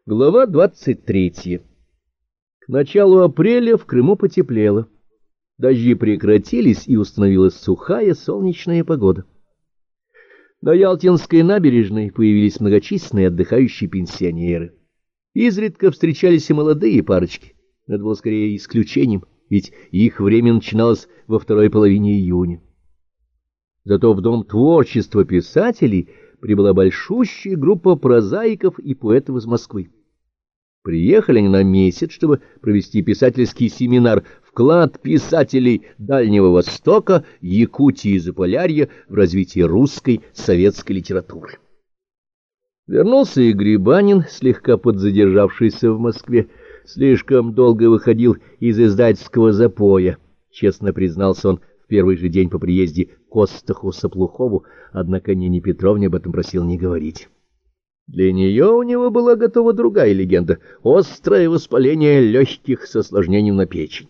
Глава 23. К началу апреля в Крыму потеплело. Дожди прекратились, и установилась сухая солнечная погода. На Ялтинской набережной появились многочисленные отдыхающие пенсионеры. Изредка встречались и молодые парочки. Но это было скорее исключением, ведь их время начиналось во второй половине июня. Зато в Дом творчества писателей прибыла большущая группа прозаиков и поэтов из Москвы. Приехали они на месяц, чтобы провести писательский семинар «Вклад писателей Дальнего Востока, Якутии и Заполярья в развитие русской советской литературы». Вернулся и Грибанин, слегка подзадержавшийся в Москве, слишком долго выходил из издательского запоя, честно признался он в первый же день по приезде к Остаху Соплухову, однако Нине Петровне об этом просил не говорить. Для нее у него была готова другая легенда — острое воспаление легких с осложнением на печень.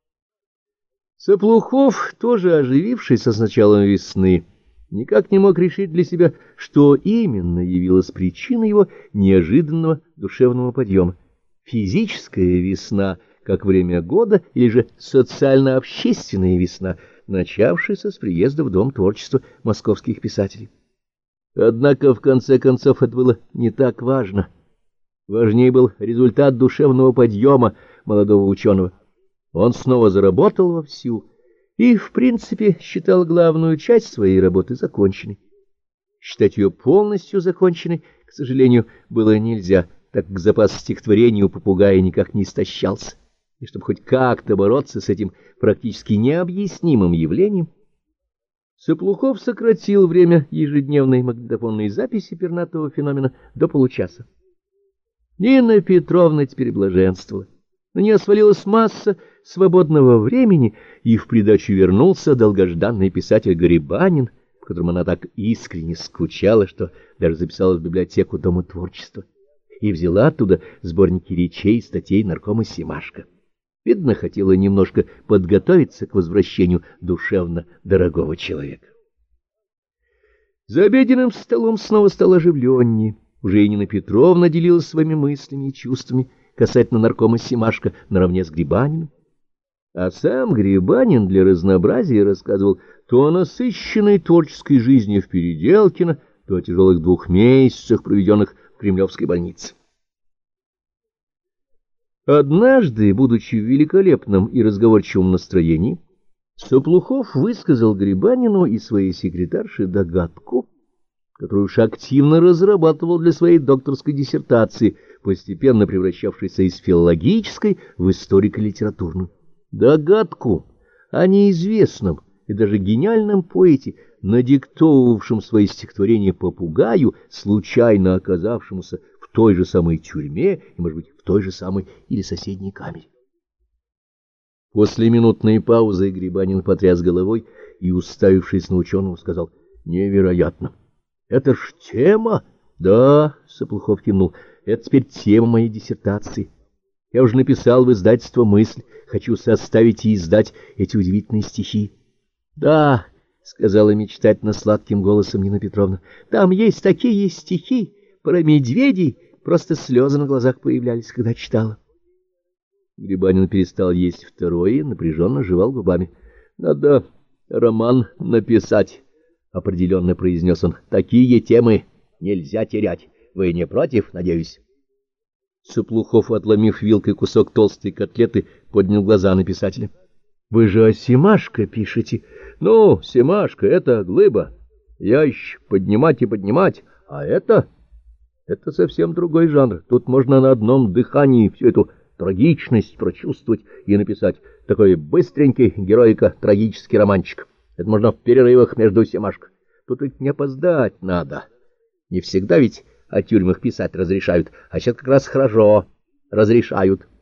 Соплухов, тоже оживившийся с началом весны, никак не мог решить для себя, что именно явилось причиной его неожиданного душевного подъема. Физическая весна, как время года, или же социально-общественная весна, начавшаяся с приезда в Дом творчества московских писателей. Однако, в конце концов, это было не так важно. Важнее был результат душевного подъема молодого ученого. Он снова заработал вовсю и, в принципе, считал главную часть своей работы законченной. Считать ее полностью законченной, к сожалению, было нельзя, так как запас стихотворений у попугая никак не истощался. И чтобы хоть как-то бороться с этим практически необъяснимым явлением, Соплухов сократил время ежедневной магнитофонной записи пернатого феномена до получаса. Нина Петровна теперь блаженствовала. На нее свалилась масса свободного времени, и в придачу вернулся долгожданный писатель Грибанин, по которому она так искренне скучала, что даже записалась в библиотеку Дома творчества и взяла оттуда сборники речей и статей наркома Семашко. Видно, хотела немножко подготовиться к возвращению душевно дорогого человека. За обеденным столом снова стало оживленнее. Уже и Нина Петровна делилась своими мыслями и чувствами касательно наркома Семашко наравне с Грибаниным. А сам Грибанин для разнообразия рассказывал то о насыщенной творческой жизни в Переделкино, то о тяжелых 2 месяцах, проведенных в Кремлевской больнице. Однажды, будучи в великолепном и разговорчивом настроении, Соплухов высказал Грибанину и своей секретарше догадку, которую уж активно разрабатывал для своей докторской диссертации, постепенно превращавшейся из филологической в историко-литературную. Догадку о неизвестном и даже гениальном поэте, надиктовывавшем свои стихотворения попугаю, случайно оказавшемуся в той же самой тюрьме и, может быть, в той же самой или соседней камере. После минутной паузы Грибанин потряс головой и, уставившись на ученого, сказал: «Невероятно! Это ж тема!» «Да», — Соплухов кивнул, — «это теперь тема моей диссертации. Я уже написал в издательство «Мысль», хочу составить и издать эти удивительные стихи». «Да», — сказала мечтательно сладким голосом Нина Петровна, — «там есть такие стихи про медведей, просто слезы на глазах появлялись, когда читала». Грибанин перестал есть второе и напряженно жевал губами. «Надо роман написать», — определенно произнес он. «Такие темы нельзя терять. Вы не против, надеюсь?» Соплухов, отломив вилкой кусок толстой котлеты, поднял глаза на писателя. «Вы же о Семашко пишете?» «Ну, Семашко — это глыба. Ящик поднимать и поднимать. А это совсем другой жанр. Тут можно на одном дыхании всю эту трагичность прочувствовать и написать такой быстренький героико-трагический романчик. Это можно в перерывах между Семашко. Тут ведь не опоздать надо. Не всегда ведь о тюрьмах писать разрешают, а сейчас как раз хорошо разрешают».